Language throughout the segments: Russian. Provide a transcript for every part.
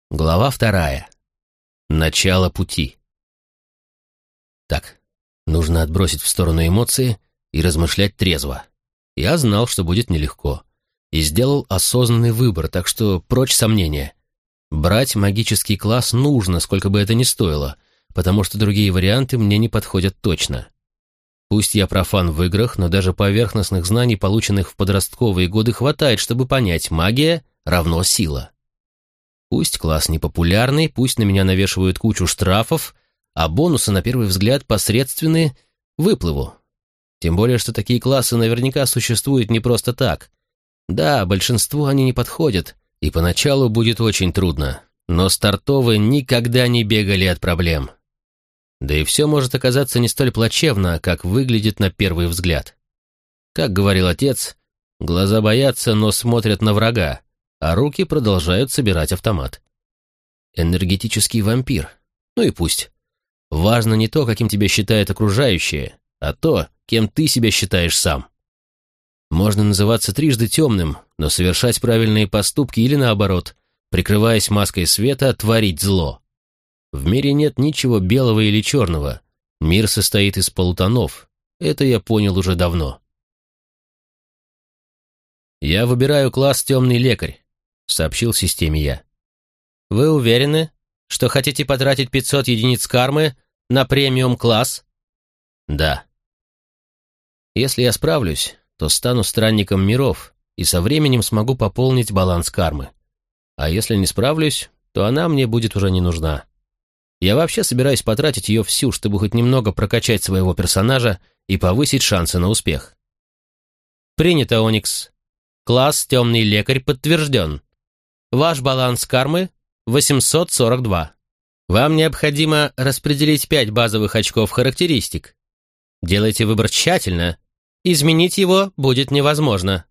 Глава 2. Начало пути. Так, нужно отбросить в сторону эмоции и размышлять трезво. Я знал, что будет нелегко, и сделал осознанный выбор, так что прочь сомнения. Брать магический класс нужно, сколько бы это ни стоило, потому что другие варианты мне не подходят точно. Пусть я профан в играх, но даже поверхностных знаний, полученных в подростковые годы, хватает, чтобы понять: магия равно сила. Пусть класс непопулярный, пусть на меня навешивают кучу штрафов, а бонусы, на первый взгляд, посредственные, выплыву. Тем более, что такие классы наверняка существуют не просто так. Да, большинству они не подходят, и поначалу будет очень трудно, но стартовые никогда не бегали от проблем. Да и все может оказаться не столь плачевно, как выглядит на первый взгляд. Как говорил отец, глаза боятся, но смотрят на врага, а руки продолжают собирать автомат. Энергетический вампир. Ну и пусть. Важно не то, каким тебя считают окружающие, а то, кем ты себя считаешь сам. Можно называться трижды темным, но совершать правильные поступки или наоборот, прикрываясь маской света, творить зло. В мире нет ничего белого или черного. Мир состоит из полутонов. Это я понял уже давно. «Я выбираю класс «Темный лекарь», — сообщил системе я. «Вы уверены, что хотите потратить 500 единиц кармы на премиум-класс?» «Да». «Если я справлюсь, то стану странником миров и со временем смогу пополнить баланс кармы. А если не справлюсь, то она мне будет уже не нужна. Я вообще собираюсь потратить ее всю, чтобы хоть немного прокачать своего персонажа и повысить шансы на успех». «Принято, Оникс. Класс «Темный лекарь» подтвержден. Ваш баланс кармы — 842. Вам необходимо распределить 5 базовых очков характеристик. Делайте выбор тщательно. Изменить его будет невозможно».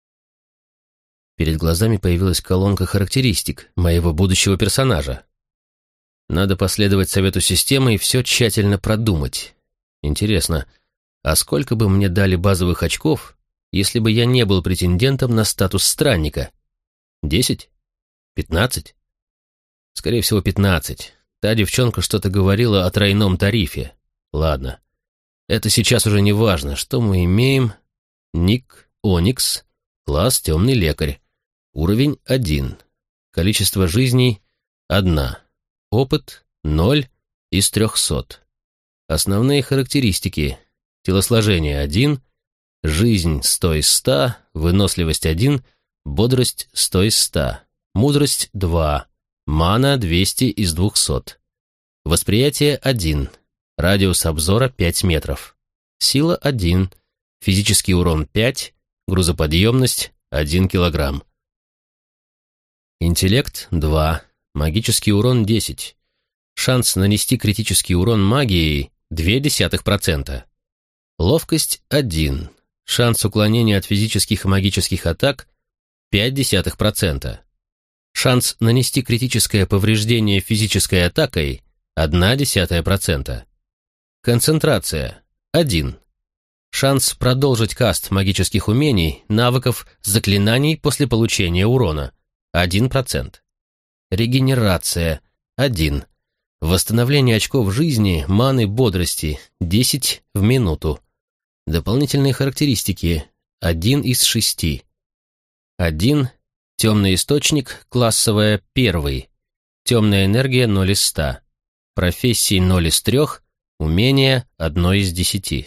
Перед глазами появилась колонка характеристик моего будущего персонажа. Надо последовать совету системы и все тщательно продумать. Интересно, а сколько бы мне дали базовых очков, если бы я не был претендентом на статус странника? 10? 15? Скорее всего, 15. Та девчонка что-то говорила о тройном тарифе. Ладно. Это сейчас уже не важно. Что мы имеем? Ник Оникс. Класс «Темный лекарь». Уровень 1. Количество жизней — 1. Опыт — 0 из 300. Основные характеристики. Телосложение — 1. Жизнь — 100 из 100. Выносливость — 1. Бодрость — 100 из 100. Мудрость — 2. Мана — 200 из 200. Восприятие — 1. Радиус обзора — 5 метров. Сила — 1. Физический урон — 5. Грузоподъемность — 1 килограмм. Интеллект — 2. Магический урон — 10. Шанс нанести критический урон магией — 0,2%. Ловкость — 1. Шанс уклонения от физических и магических атак — 0,5%. Шанс нанести критическое повреждение физической атакой — 0,1%. Концентрация — 1. Шанс продолжить каст магических умений, навыков, заклинаний после получения урона — 1%. Регенерация — 1. Восстановление очков жизни, маны, бодрости — 10 в минуту. Дополнительные характеристики — 1 из 6. 1. Темный источник, классовая, 1. Темная энергия, 0 из 100. Профессии, 0 из 3. Умения, 1 из 10.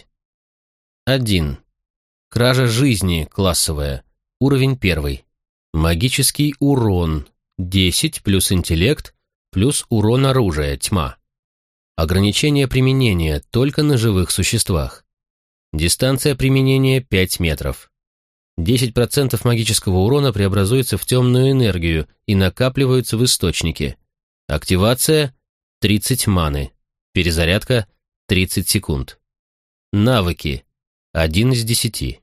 1. Кража жизни, классовая, уровень 1. Магический урон, 10 плюс интеллект, плюс урон оружия, тьма. Ограничение применения только на живых существах. Дистанция применения 5 метров. 10% магического урона преобразуется в темную энергию и накапливаются в источнике. Активация — 30 маны. Перезарядка — 30 секунд. Навыки — 1 из 10.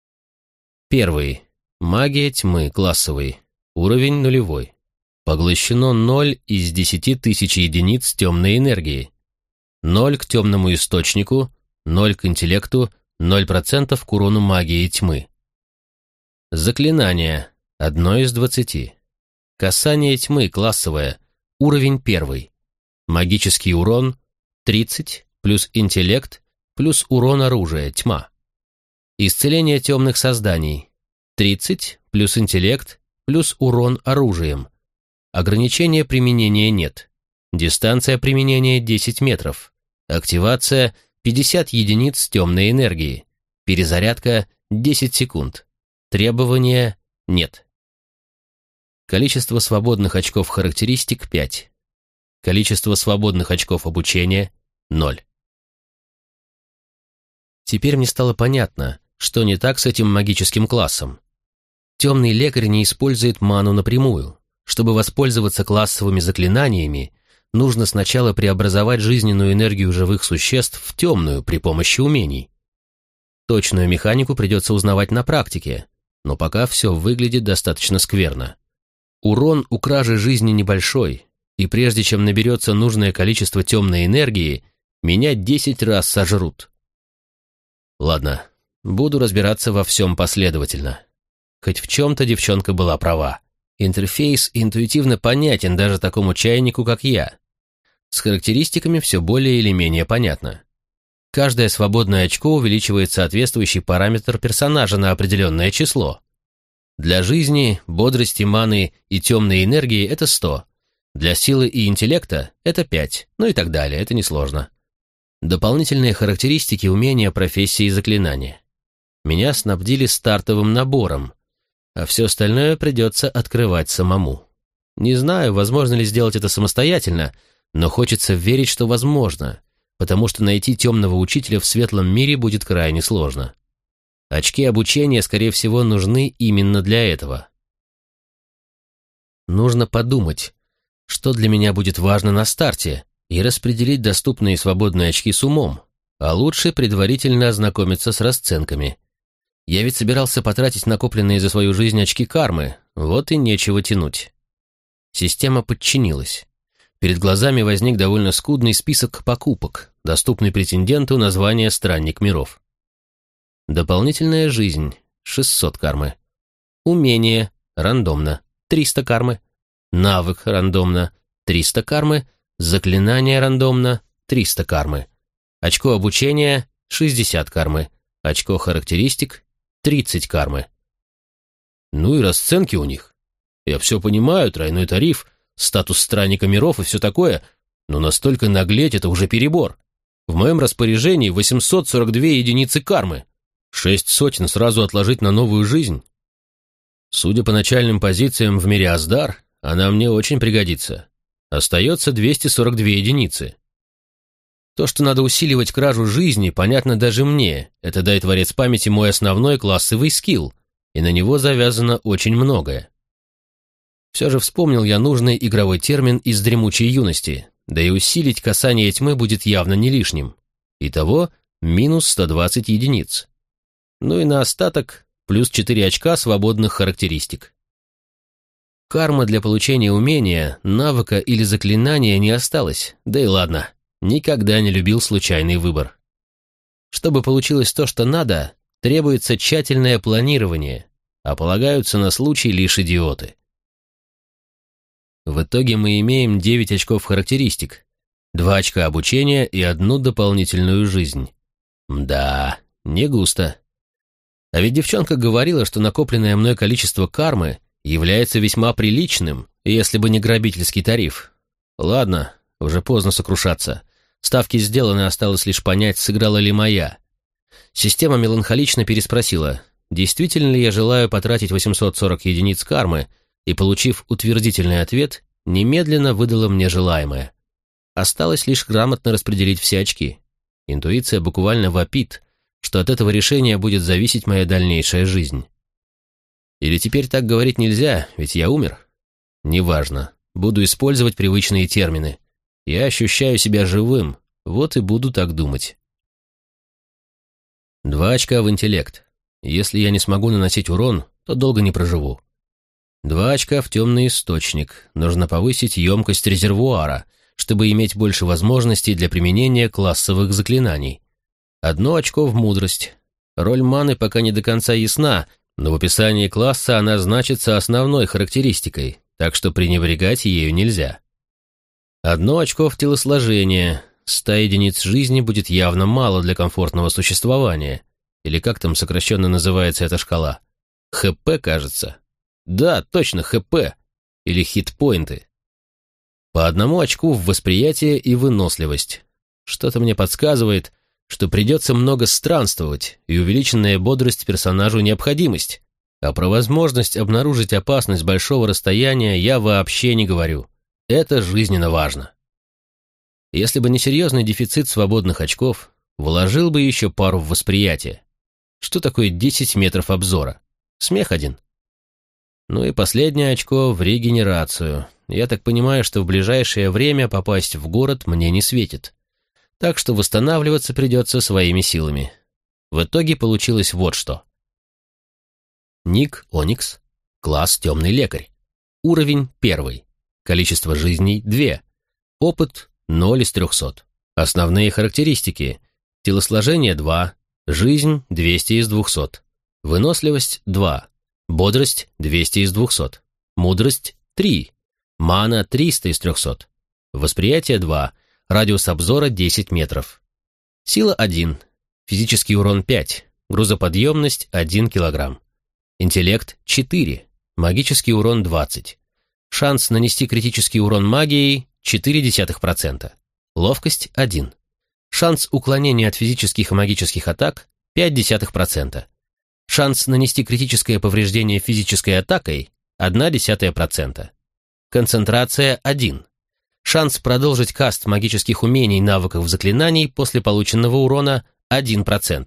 1. Магия тьмы, классовый. Уровень 0. Поглощено 0 из 10 тысяч единиц темной энергии. 0 к темному источнику, 0 к интеллекту, 0% к урону магии тьмы. Заклинание — 1 из 20. Касание тьмы, классовое. Уровень 1. Магический урон 30 плюс интеллект плюс урон оружия, тьма. Исцеление темных созданий 30 плюс интеллект плюс урон оружием. Ограничения применения нет. Дистанция применения 10 метров. Активация 50 единиц темной энергии. Перезарядка 10 секунд. Требования нет. Количество свободных очков характеристик 5. Количество свободных очков обучения 0. Теперь мне стало понятно, что не так с этим магическим классом. Темный лекарь не использует ману напрямую. Чтобы воспользоваться классовыми заклинаниями, нужно сначала преобразовать жизненную энергию живых существ в темную при помощи умений. Точную механику придется узнавать на практике, но пока все выглядит достаточно скверно. Урон у кражи жизни небольшой, и прежде чем наберется нужное количество темной энергии, меня 10 раз сожрут. Ладно, буду разбираться во всем последовательно. Хоть в чем-то девчонка была права. Интерфейс интуитивно понятен даже такому чайнику, как я. С характеристиками все более или менее понятно. Каждое свободное очко увеличивает соответствующий параметр персонажа на определенное число. Для жизни, бодрости, маны и темной энергии это 100. Для силы и интеллекта это 5, ну и так далее, это несложно. Дополнительные характеристики, умения, профессии и заклинания. Меня снабдили стартовым набором, а все остальное придется открывать самому. Не знаю, возможно ли сделать это самостоятельно, но хочется верить, что возможно, потому что найти темного учителя в светлом мире будет крайне сложно. Очки обучения, скорее всего, нужны именно для этого. Нужно подумать, что для меня будет важно на старте, и распределить доступные свободные очки с умом, а лучше предварительно ознакомиться с расценками. Я ведь собирался потратить накопленные за свою жизнь очки кармы, вот и нечего тянуть. Система подчинилась. Перед глазами возник довольно скудный список покупок, доступный претенденту на звание «Странник миров». Дополнительная жизнь – 600 кармы. Умение – рандомно – 300 кармы. Навык – рандомно – 300 кармы. Заклинание – рандомно – 300 кармы. Очко обучения – 60 кармы. Очко характеристик – 30 кармы. Ну и расценки у них. Я все понимаю, тройной тариф, статус странника миров и все такое, но настолько наглеть — это уже перебор. В моем распоряжении 842 единицы кармы. 6 сотен сразу отложить на новую жизнь. Судя по начальным позициям в мире Аздар, она мне очень пригодится. Остается 242 единицы. То, что надо усиливать кражу жизни, понятно даже мне. Это, дай творец памяти, мой основной классовый скилл, и на него завязано очень многое. Все же вспомнил я нужный игровой термин из дремучей юности, да и усилить касание тьмы будет явно не лишним. Итого минус 120 единиц. Ну и на остаток плюс 4 очка свободных характеристик. Карма для получения умения, навыка или заклинания не осталось, да и ладно. Никогда не любил случайный выбор. Чтобы получилось то, что надо, требуется тщательное планирование, а полагаются на случай лишь идиоты. В итоге мы имеем 9 очков характеристик, 2 очка обучения и 1 дополнительную жизнь. Мда, не густо. А ведь девчонка говорила, что накопленное мной количество кармы является весьма приличным, если бы не грабительский тариф. Ладно, уже поздно сокрушаться. Ставки сделаны, осталось лишь понять, сыграла ли моя. Система меланхолично переспросила, действительно ли я желаю потратить 840 единиц кармы, и, получив утвердительный ответ, немедленно выдала мне желаемое. Осталось лишь грамотно распределить все очки. Интуиция буквально вопит, что от этого решения будет зависеть моя дальнейшая жизнь. Или теперь так говорить нельзя, ведь я умер? Неважно, буду использовать привычные термины. Я ощущаю себя живым, вот и буду так думать. 2 очка в интеллект. Если я не смогу наносить урон, то долго не проживу. 2 очка в темный источник. Нужно повысить емкость резервуара, чтобы иметь больше возможностей для применения классовых заклинаний. 1 очко в мудрость. Роль маны пока не до конца ясна, но в описании класса она значится основной характеристикой, так что пренебрегать ею нельзя. 1 очко в телосложение. 100 единиц жизни будет явно мало для комфортного существования. Или как там сокращенно называется эта шкала? ХП, кажется. Да, точно, ХП. Или хитпоинты. По 1 очку в восприятие и выносливость. Что-то мне подсказывает, что придется много странствовать, и увеличенная бодрость персонажу необходимость. А про возможность обнаружить опасность большого расстояния я вообще не говорю. Это жизненно важно. Если бы не серьезный дефицит свободных очков, вложил бы еще пару в восприятие. Что такое 10 метров обзора? Смех один. Ну и последнее очко в регенерацию. Я так понимаю, что в ближайшее время попасть в город мне не светит. Так что восстанавливаться придется своими силами. В итоге получилось вот что. Ник Оникс. Класс темный лекарь. Уровень 1. Количество жизней 2. Опыт 0 из 300. Основные характеристики. Телосложение 2. Жизнь 200 из 200. Выносливость 2. Бодрость 200 из 200. Мудрость 3. Мана 300 из 300. Восприятие 2. Радиус обзора 10 метров. Сила 1. Физический урон 5. Грузоподъемность 1 килограмм. Интеллект 4. Магический урон 20. Шанс нанести критический урон магией 0,4%. Ловкость 1. Шанс уклонения от физических и магических атак 0,5%. Шанс нанести критическое повреждение физической атакой 0,1%. Концентрация 1. Шанс продолжить каст магических умений, навыков, заклинаний после полученного урона 1%.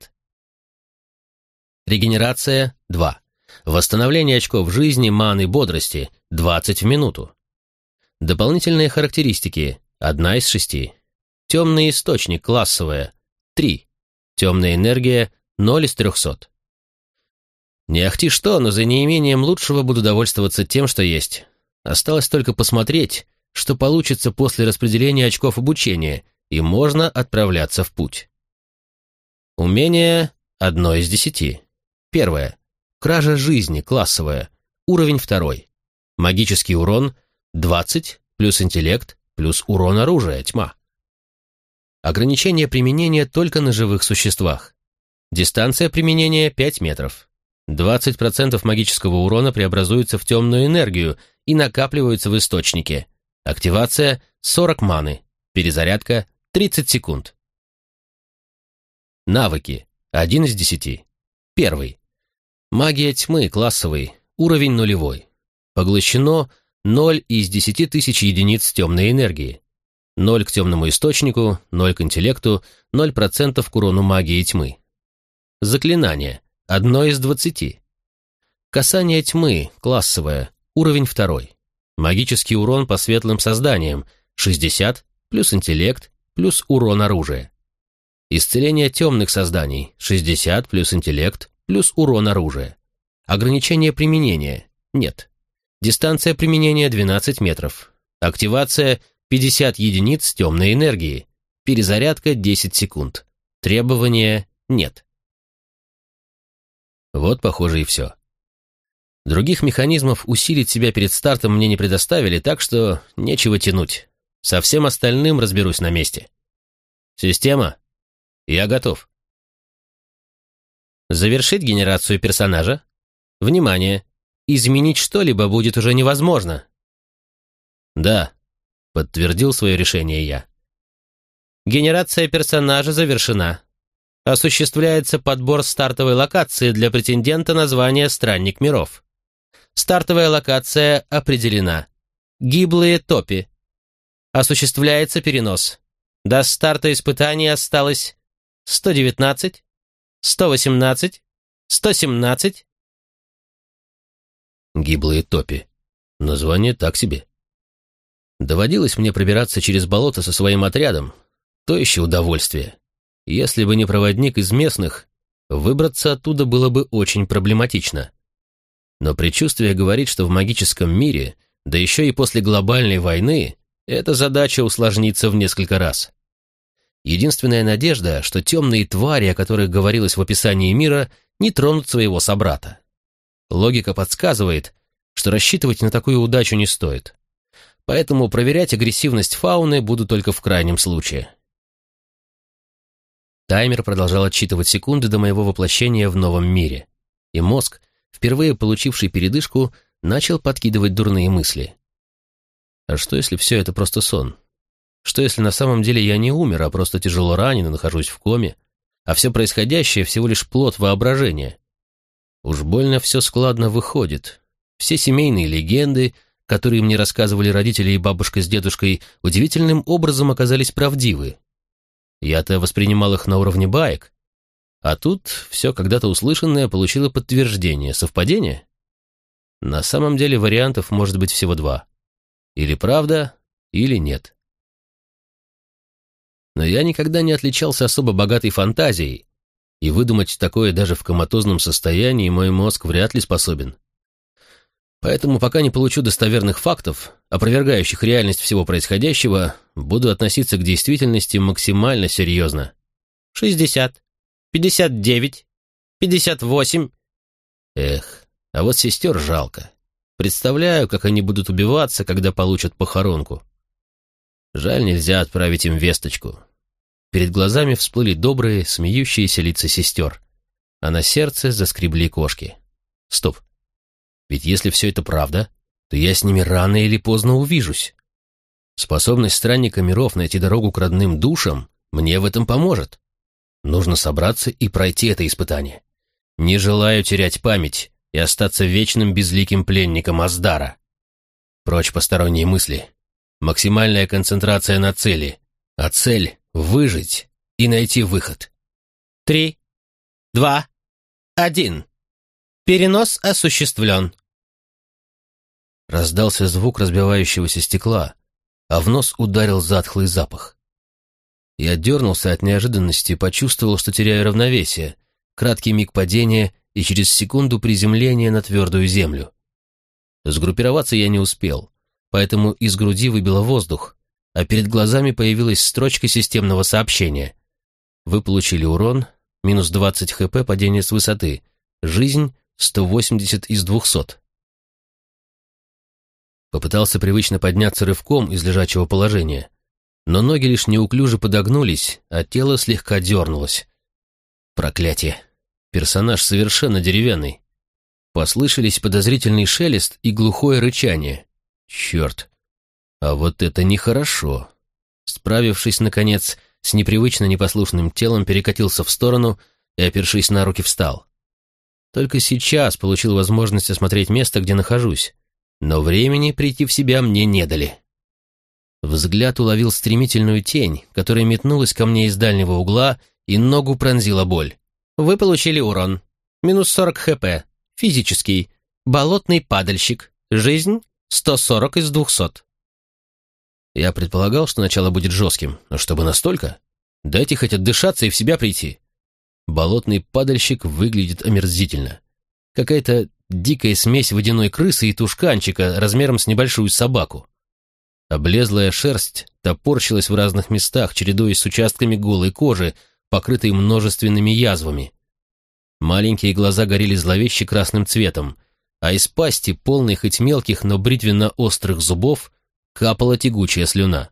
Регенерация 2. Восстановление очков жизни, маны, бодрости 20 в минуту. Дополнительные характеристики 1 из 6. Темный источник, классовая 3. Темная энергия 0 из 300. Не ахти что, но за неимением лучшего буду довольствоваться тем, что есть. Осталось только посмотреть, что получится после распределения очков обучения, и можно отправляться в путь. Умение 1 из 10. 1. Кража жизни, классовая, уровень 2. Магический урон 20 плюс интеллект плюс урон оружия, тьма. Ограничение применения только на живых существах. Дистанция применения 5 метров. 20% магического урона преобразуется в темную энергию и накапливаются в источнике. Активация 40 маны. Перезарядка 30 секунд. Навыки 1 из 10. 1. Магия тьмы, классовый, уровень 0. Поглощено 0 из 10 тысяч единиц темной энергии. 0 к темному источнику, 0 к интеллекту, 0% к урону магии тьмы. Заклинание 1 из 20. Касание тьмы, классовое, уровень 2. Магический урон по светлым созданиям 60 плюс интеллект плюс урон оружия. Исцеление темных созданий 60 плюс интеллект плюс урон оружия. Ограничение применения нет. Дистанция применения 12 метров. Активация 50 единиц темной энергии. Перезарядка 10 секунд. Требования нет. Вот, похоже, и все. Других механизмов усилить себя перед стартом мне не предоставили, так что нечего тянуть. Со всем остальным разберусь на месте. Система? Я готов. Завершить генерацию персонажа? Внимание! Изменить что-либо будет уже невозможно. Да, подтвердил свое решение я. Генерация персонажа завершена. Осуществляется подбор стартовой локации для претендента на звание «Странник миров». Стартовая локация определена. Гиблые топи. Осуществляется перенос. До старта испытаний осталось 119, 118, 117. Гиблые топи. Название так себе. Доводилось мне пробираться через болото со своим отрядом. То еще удовольствие. Если бы не проводник из местных, выбраться оттуда было бы очень проблематично. Но предчувствие говорит, что в магическом мире, да еще и после глобальной войны, эта задача усложнится в несколько раз. Единственная надежда, что темные твари, о которых говорилось в описании мира, не тронут своего собрата. Логика подсказывает, что рассчитывать на такую удачу не стоит. Поэтому проверять агрессивность фауны буду только в крайнем случае. Таймер продолжал отсчитывать секунды до моего воплощения в новом мире, и мозг, впервые получивший передышку, начал подкидывать дурные мысли. А что, если все это просто сон? Что, если на самом деле я не умер, а просто тяжело ранен и нахожусь в коме, а все происходящее всего лишь плод воображения? Уж больно все складно выходит. Все семейные легенды, которые мне рассказывали родители и бабушка с дедушкой, удивительным образом оказались правдивы. Я-то воспринимал их на уровне баек, а тут все когда-то услышанное получило подтверждение. Совпадение? На самом деле вариантов может быть всего два. Или правда, или нет. Но я никогда не отличался особо богатой фантазией, и выдумать такое даже в коматозном состоянии мой мозг вряд ли способен. Поэтому пока не получу достоверных фактов, опровергающих реальность всего происходящего, буду относиться к действительности максимально серьезно. 60, 59, 58. Эх, а вот сестер жалко. Представляю, как они будут убиваться, когда получат похоронку. Жаль, нельзя отправить им весточку. Перед глазами всплыли добрые, смеющиеся лица сестер, а на сердце заскребли кошки. Стоп. Ведь если все это правда, то я с ними рано или поздно увижусь. Способность странника миров найти дорогу к родным душам мне в этом поможет. Нужно собраться и пройти это испытание. Не желаю терять память и остаться вечным безликим пленником Аздара. Прочь посторонние мысли. Максимальная концентрация на цели, а цель — выжить и найти выход. 3, 2, 1. Перенос осуществлен. Раздался звук разбивающегося стекла, а в нос ударил затхлый запах. Я дернулся от неожиданности, почувствовал, что теряю равновесие, краткий миг падения и через секунду приземления на твердую землю. Сгруппироваться я не успел, поэтому из груди выбило воздух, а перед глазами появилась строчка системного сообщения. Вы получили урон, минус 20 хп, падение с высоты, жизнь 180 из 200. Попытался привычно подняться рывком из лежачего положения, но ноги лишь неуклюже подогнулись, а тело слегка дернулось. Проклятие! Персонаж совершенно деревянный. Послышались подозрительный шелест и глухое рычание. Черт! А вот это нехорошо. Справившись, наконец, с непривычно непослушным телом, перекатился в сторону и, опершись на руки, встал. Только сейчас получил возможность осмотреть место, где нахожусь, но времени прийти в себя мне не дали. Взгляд уловил стремительную тень, которая метнулась ко мне из дальнего угла, и ногу пронзила боль. Вы получили урон. Минус 40 хп. Физический. Болотный падальщик. Жизнь 140 из 200. Я предполагал, что начало будет жестким, но чтобы настолько? Дайте хоть отдышаться и в себя прийти. Болотный падальщик выглядит омерзительно. Какая-то дикая смесь водяной крысы и тушканчика размером с небольшую собаку. Облезлая шерсть топорщилась в разных местах, чередуясь с участками голой кожи, покрытой множественными язвами. Маленькие глаза горели зловеще красным цветом, а из пасти, полной хоть мелких, но бритвенно-острых зубов, капала тягучая слюна.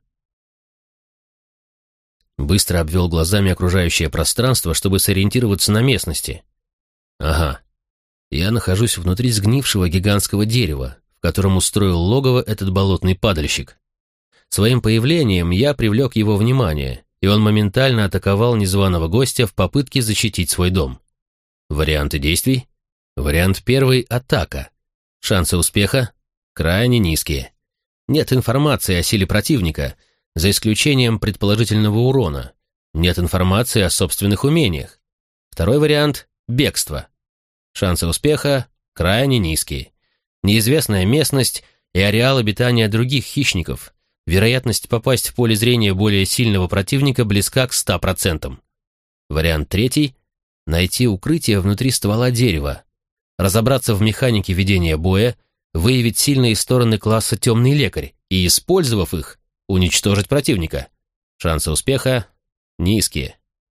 Быстро обвел глазами окружающее пространство, чтобы сориентироваться на местности. Ага, я нахожусь внутри сгнившего гигантского дерева, в котором устроил логово этот болотный падальщик. Своим появлением я привлек его внимание, и он моментально атаковал незваного гостя в попытке защитить свой дом. Варианты действий? Вариант первый — атака. Шансы успеха крайне низкие. Нет информации о силе противника, за исключением предположительного урона. Нет информации о собственных умениях. Второй вариант — бегство. Шансы успеха крайне низкие. Неизвестная местность и ареал обитания других хищников. Вероятность попасть в поле зрения более сильного противника близка к 100%. Вариант третий — найти укрытие внутри ствола дерева, разобраться в механике ведения боя, выявить сильные стороны класса «Темный лекарь» и, использовав их, уничтожить противника. Шансы успеха низкие.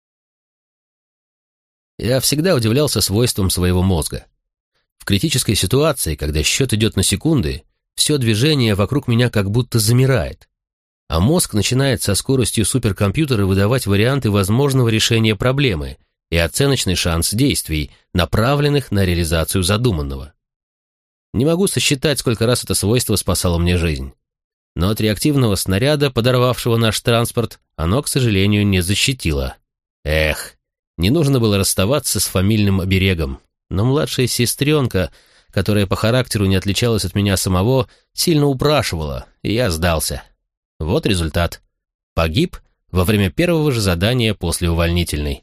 Я всегда удивлялся свойствам своего мозга. В критической ситуации, когда счет идет на секунды, все движение вокруг меня как будто замирает, а мозг начинает со скоростью суперкомпьютера выдавать варианты возможного решения проблемы и оценочный шанс действий, направленных на реализацию задуманного. Не могу сосчитать, сколько раз это свойство спасало мне жизнь. Но от реактивного снаряда, подорвавшего наш транспорт, оно, к сожалению, не защитило. Эх, не нужно было расставаться с фамильным оберегом, но младшая сестренка, которая по характеру не отличалась от меня самого, сильно упрашивала, и я сдался. Вот результат. Погиб во время первого же задания после увольнительной.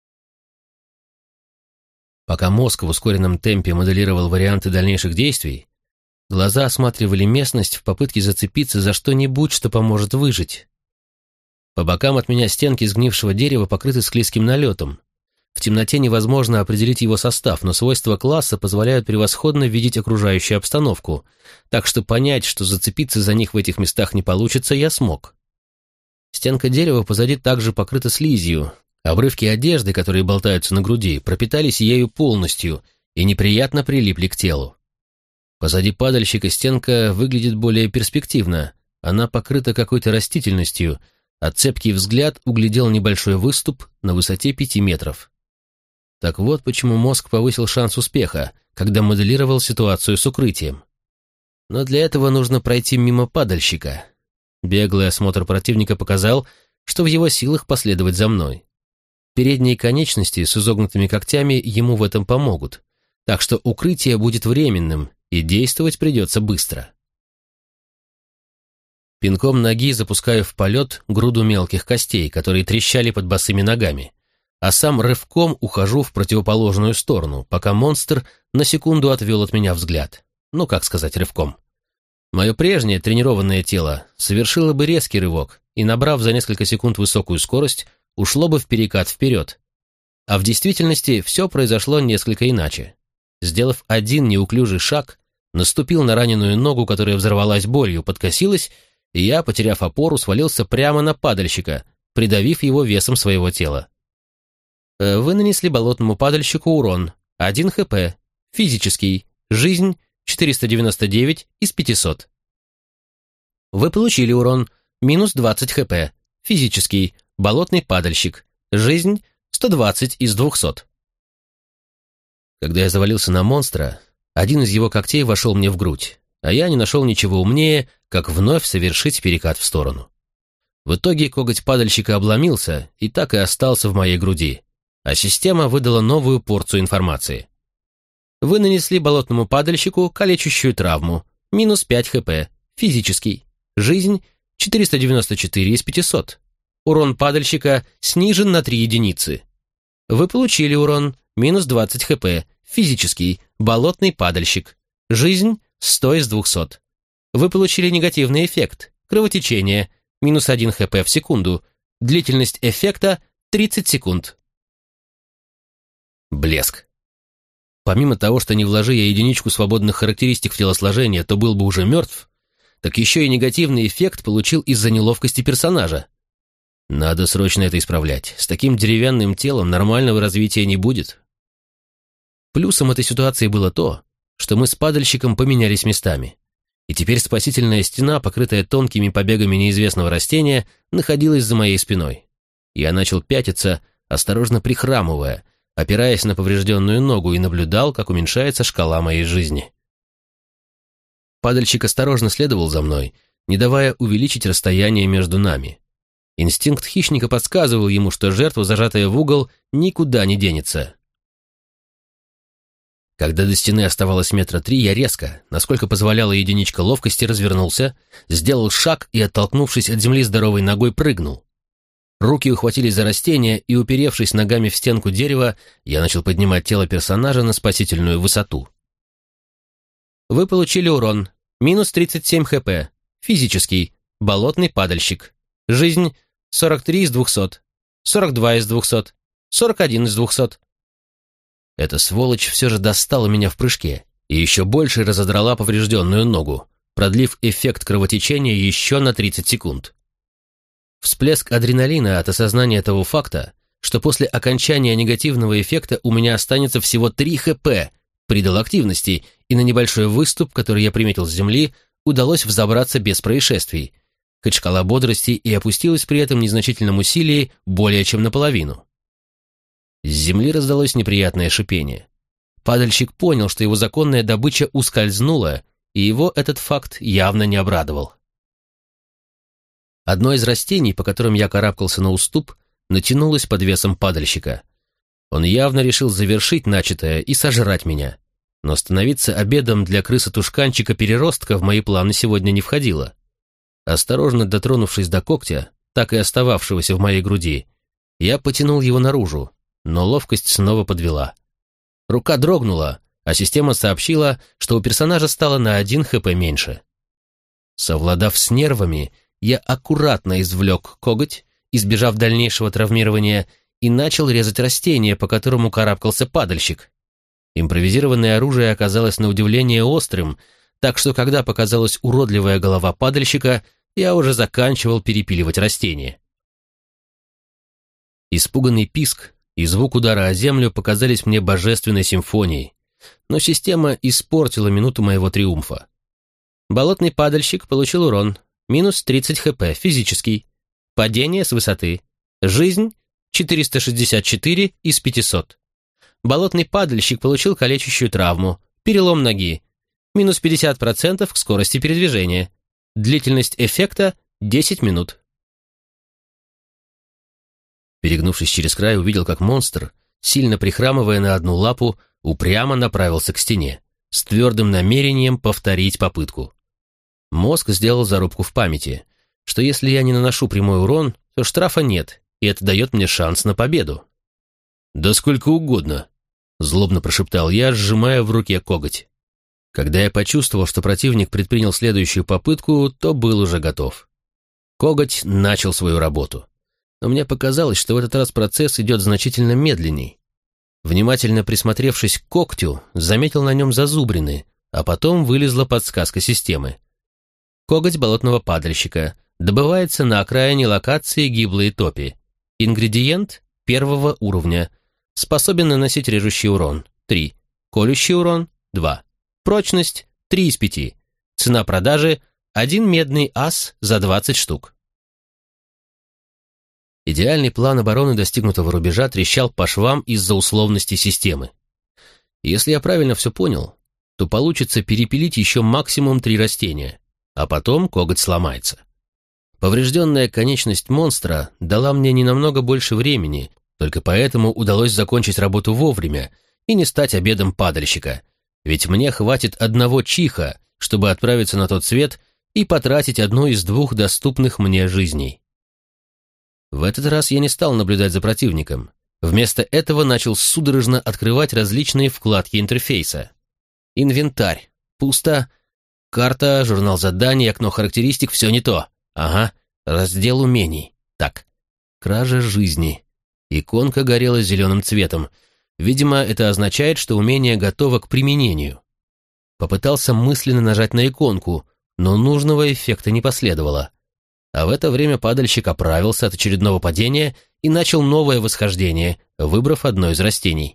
Пока мозг в ускоренном темпе моделировал варианты дальнейших действий, глаза осматривали местность в попытке зацепиться за что-нибудь, что поможет выжить. По бокам от меня стенки сгнившего дерева покрыты склизким налетом. В темноте невозможно определить его состав, но свойства класса позволяют превосходно видеть окружающую обстановку, так что понять, что зацепиться за них в этих местах не получится, я смог. Стенка дерева позади также покрыта слизью. Обрывки одежды, которые болтаются на груди, пропитались ею полностью и неприятно прилипли к телу. Позади падальщика стенка выглядит более перспективно. Она покрыта какой-то растительностью, а цепкий взгляд углядел небольшой выступ на высоте 5 метров. Так вот почему мозг повысил шанс успеха, когда моделировал ситуацию с укрытием. Но для этого нужно пройти мимо падальщика. Беглый осмотр противника показал, что в его силах последовать за мной. Передние конечности с изогнутыми когтями ему в этом помогут, так что укрытие будет временным, и действовать придется быстро. Пинком ноги запускаю в полет груду мелких костей, которые трещали под босыми ногами, а сам рывком ухожу в противоположную сторону, пока монстр на секунду отвел от меня взгляд. Ну, как сказать, рывком. Мое прежнее тренированное тело совершило бы резкий рывок и, набрав за несколько секунд высокую скорость, ушло бы в перекат вперед. А в действительности все произошло несколько иначе. Сделав один неуклюжий шаг, наступил на раненую ногу, которая взорвалась болью, подкосилась, и я, потеряв опору, свалился прямо на падальщика, придавив его весом своего тела. Вы нанесли болотному падальщику урон 1 хп, физический, жизнь 499 из 500. Вы получили урон минус 20 хп, физический, болотный падальщик, жизнь 120 из 200. Когда я завалился на монстра, один из его когтей вошел мне в грудь, а я не нашел ничего умнее, как вновь совершить перекат в сторону. В итоге коготь падальщика обломился и так и остался в моей груди, а система выдала новую порцию информации. Вы нанесли болотному падальщику калечащую травму, минус 5 хп, физический, жизнь 494 из 500. Урон падальщика снижен на 3 единицы. Вы получили урон минус 20 хп, физический, болотный падальщик, жизнь 100 из 200. Вы получили негативный эффект, кровотечение, минус 1 хп в секунду, длительность эффекта 30 секунд. Блеск. Помимо того, что не вложи я единичку свободных характеристик в телосложение, то был бы уже мертв, так еще и негативный эффект получил из-за неловкости персонажа. Надо срочно это исправлять. С таким деревянным телом нормального развития не будет. Плюсом этой ситуации было то, что мы с падальщиком поменялись местами. И теперь спасительная стена, покрытая тонкими побегами неизвестного растения, находилась за моей спиной. Я начал пятиться, осторожно прихрамывая, опираясь на поврежденную ногу, и наблюдал, как уменьшается шкала моей жизни. Падальщик осторожно следовал за мной, не давая увеличить расстояние между нами. Инстинкт хищника подсказывал ему, что жертва, зажатая в угол, никуда не денется. Когда до стены оставалось 3 метра, я резко, насколько позволяла единичка ловкости, развернулся, сделал шаг и, оттолкнувшись от земли здоровой ногой, прыгнул. Руки ухватились за растение, и, уперевшись ногами в стенку дерева, я начал поднимать тело персонажа на спасительную высоту. Вы получили урон. Минус 37 хп. Физический. Болотный падальщик. Жизнь 43 из 200. 42 из 200. 41 из 200. Эта сволочь все же достала меня в прыжке и еще больше разодрала поврежденную ногу, продлив эффект кровотечения еще на 30 секунд. Всплеск адреналина от осознания того факта, что после окончания негативного эффекта у меня останется всего 3 хп, придал активности, и на небольшой выступ, который я приметил с земли, удалось взобраться без происшествий, хоть шкала бодрости и опустилась при этом незначительном усилии более чем наполовину. С земли раздалось неприятное шипение. Падальщик понял, что его законная добыча ускользнула, и его этот факт явно не обрадовал. Одно из растений, по которым я карабкался на уступ, натянулось под весом падальщика. Он явно решил завершить начатое и сожрать меня. Но становиться обедом для крыса-тушканчика-переростка в мои планы сегодня не входило. Осторожно дотронувшись до когтя, так и остававшегося в моей груди, я потянул его наружу, но ловкость снова подвела. Рука дрогнула, а система сообщила, что у персонажа стало на 1 ХП меньше. Совладав с нервами, я аккуратно извлек коготь, избежав дальнейшего травмирования, и начал резать растение, по которому карабкался падальщик. Импровизированное оружие оказалось на удивление острым, так что когда показалась уродливая голова падальщика, я уже заканчивал перепиливать растение. Испуганный писк и звук удара о землю показались мне божественной симфонией, но система испортила минуту моего триумфа. Болотный падальщик получил урон, минус 30 хп, физический, падение с высоты, жизнь 464 из 500. Болотный падальщик получил калечащую травму, перелом ноги, минус 50% к скорости передвижения, длительность эффекта 10 минут. Перегнувшись через край, увидел, как монстр, сильно прихрамывая на одну лапу, упрямо направился к стене, с твердым намерением повторить попытку. Мозг сделал зарубку в памяти, что если я не наношу прямой урон, то штрафа нет, и это дает мне шанс на победу. «Да сколько угодно», — злобно прошептал я, сжимая в руке коготь. Когда я почувствовал, что противник предпринял следующую попытку, то был уже готов. Коготь начал свою работу. Но мне показалось, что в этот раз процесс идет значительно медленней. Внимательно присмотревшись к когтю, заметил на нем зазубрины, а потом вылезла подсказка системы. Коготь болотного падальщика добывается на окраине локации гиблые топи. Ингредиент 1 уровня. Способен наносить режущий урон 3. Колющий урон 2. Прочность 3 из 5. Цена продажи 1 медный ас за 20 штук. Идеальный план обороны достигнутого рубежа трещал по швам из-за условностей системы. Если я правильно все понял, то получится перепилить еще максимум 3 растения, а потом коготь сломается. Поврежденная конечность монстра дала мне не намного больше времени, только поэтому удалось закончить работу вовремя и не стать обедом падальщика, ведь мне хватит одного чиха, чтобы отправиться на тот свет и потратить одну из 2 доступных мне жизней. В этот раз я не стал наблюдать за противником. Вместо этого начал судорожно открывать различные вкладки интерфейса. Инвентарь. Пусто. Карта, журнал заданий, окно характеристик, все не то. Ага, раздел умений. Так, кража жизни. Иконка горела зеленым цветом. Видимо, это означает, что умение готово к применению. Попытался мысленно нажать на иконку, но нужного эффекта не последовало. А в это время падальщик оправился от очередного падения и начал новое восхождение, выбрав одно из растений.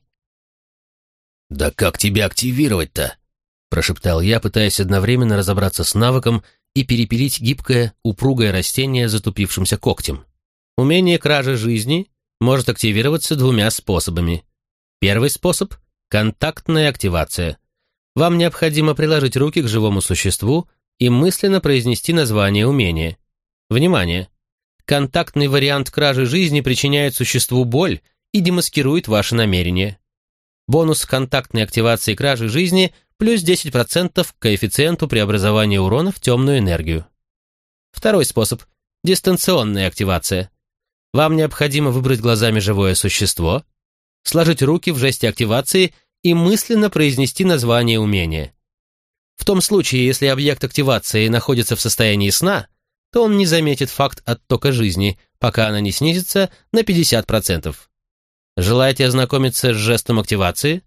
«Да как тебя активировать-то?» – прошептал я, пытаясь одновременно разобраться с навыком и перепилить гибкое, упругое растение затупившимся когтем. Умение кражи жизни может активироваться 2 способами. Первый способ – контактная активация. Вам необходимо приложить руки к живому существу и мысленно произнести название умения. Внимание! Контактный вариант кражи жизни причиняет существу боль и демаскирует ваши намерения. Бонус контактной активации кражи жизни плюс 10% к коэффициенту преобразования урона в темную энергию. Второй способ – дистанционная активация. Вам необходимо выбрать глазами живое существо, сложить руки в жесте активации и мысленно произнести название умения. В том случае, если объект активации находится в состоянии сна, то он не заметит факт оттока жизни, пока она не снизится на 50%. Желаете ознакомиться с жестом активации?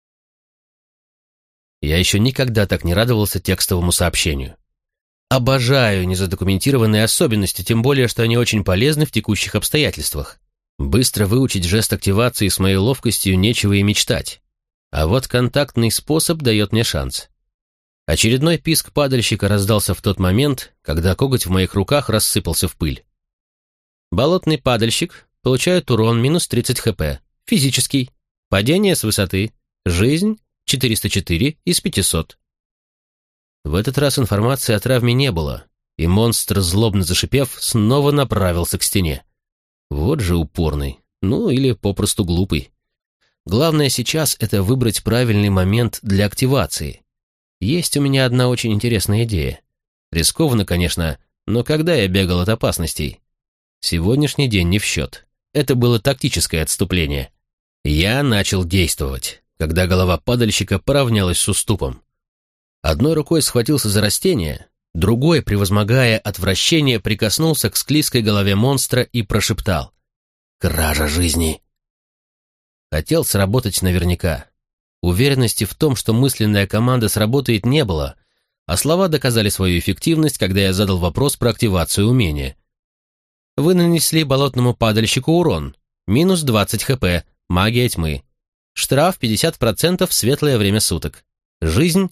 Я еще никогда так не радовался текстовому сообщению. Обожаю незадокументированные особенности, тем более, что они очень полезны в текущих обстоятельствах. Быстро выучить жест активации с моей ловкостью нечего и мечтать. А вот контактный способ дает мне шанс. Очередной писк падальщика раздался в тот момент, когда коготь в моих руках рассыпался в пыль. Болотный падальщик получает урон минус 30 хп, физический, падение с высоты, жизнь 404 из 500. В этот раз информации о травме не было, и монстр, злобно зашипев, снова направился к стене. Вот же упорный, ну или попросту глупый. Главное сейчас — это выбрать правильный момент для активации. Есть у меня одна очень интересная идея. Рискованно, конечно, но когда я бегал от опасностей? Сегодняшний день не в счет. Это было тактическое отступление. Я начал действовать, когда голова падальщика поравнялась с уступом. Одной рукой схватился за растение, другой, превозмогая отвращение, прикоснулся к склизкой голове монстра и прошептал: «Кража жизни!» Хотел сработать наверняка. Уверенности в том, что мысленная команда сработает, не было, а слова доказали свою эффективность, когда я задал вопрос про активацию умения. Вы нанесли болотному падальщику урон, минус 20 хп, магия тьмы. Штраф 50% в светлое время суток. Жизнь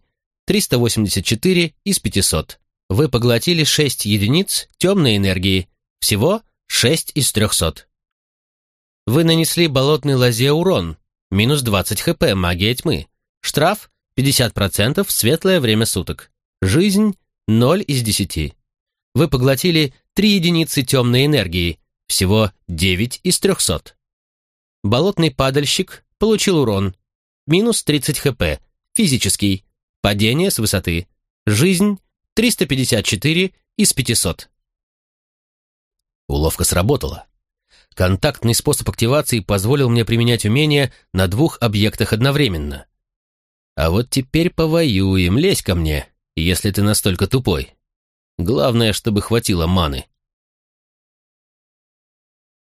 384 из 500. Вы поглотили 6 единиц темной энергии. Всего 6 из 300. Вы нанесли болотной лозе урон. Минус 20 хп, магия тьмы. Штраф 50% в светлое время суток. Жизнь 0 из 10. Вы поглотили 3 единицы темной энергии. Всего 9 из 300. Болотный падальщик получил урон. Минус 30 хп, физический. Падение с высоты. Жизнь 354 из 500. Уловка сработала. Контактный способ активации позволил мне применять умение на 2 объектах одновременно. А вот теперь повоюем, лезь ко мне, если ты настолько тупой. Главное, чтобы хватило маны.